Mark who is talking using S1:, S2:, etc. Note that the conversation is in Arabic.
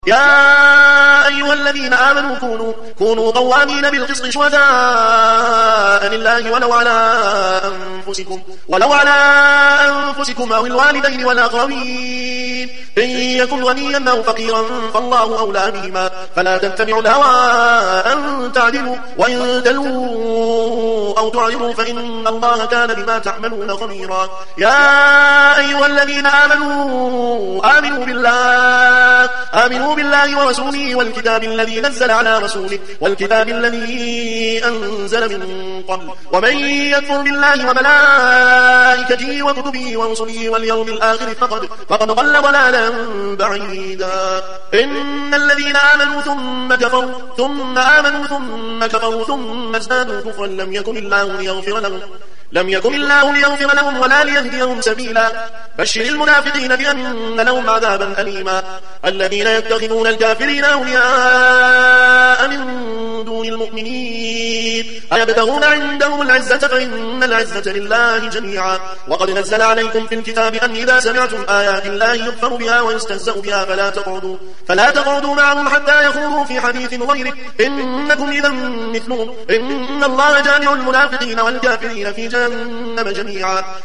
S1: يا أيها الذين آمنوا كونوا قوامين بالقسط شهداء لله ولو على أنفسكم أو الوالدين والأقربين إن يكن غنيا أو فقيرا فالله أولى بهما فلا تتبعوا الهوى أن تعدلوا وإن تلووا أو تعرضوا فإن الله كان بما تعملون خبيرا. يا أيها الذين آمنوا بالله ورسوله والكتاب الذي نزل على رسوله والكتاب الذي أنزل من قبل ومن يكفر بالله وملائكته وكتبه ورسله واليوم الآخر فقد ضل ضلالا بعيدا. إن الذين آمنوا ثم كفروا ثم ازدادوا كفرا لم يكن الله ليغفر لهم ولا ليهديهم سبيلا. بشر المنافقين بأن لهم عذابا أليما. الذين يتخذون الكافرين أولياء من دون المؤمنين أيبتغون عندهم العزة فإن العزة لله جميعا. وقد نزل عليكم في الكتاب أن إذا سمعتم آيات الله يكفر بها ويستهزأ بها فلا تقعدوا معهم حتى يخوضوا في حديث غيره إنكم إذا مثلهم إن الله جامع المنافقين والكافرين في جهنم جميعا.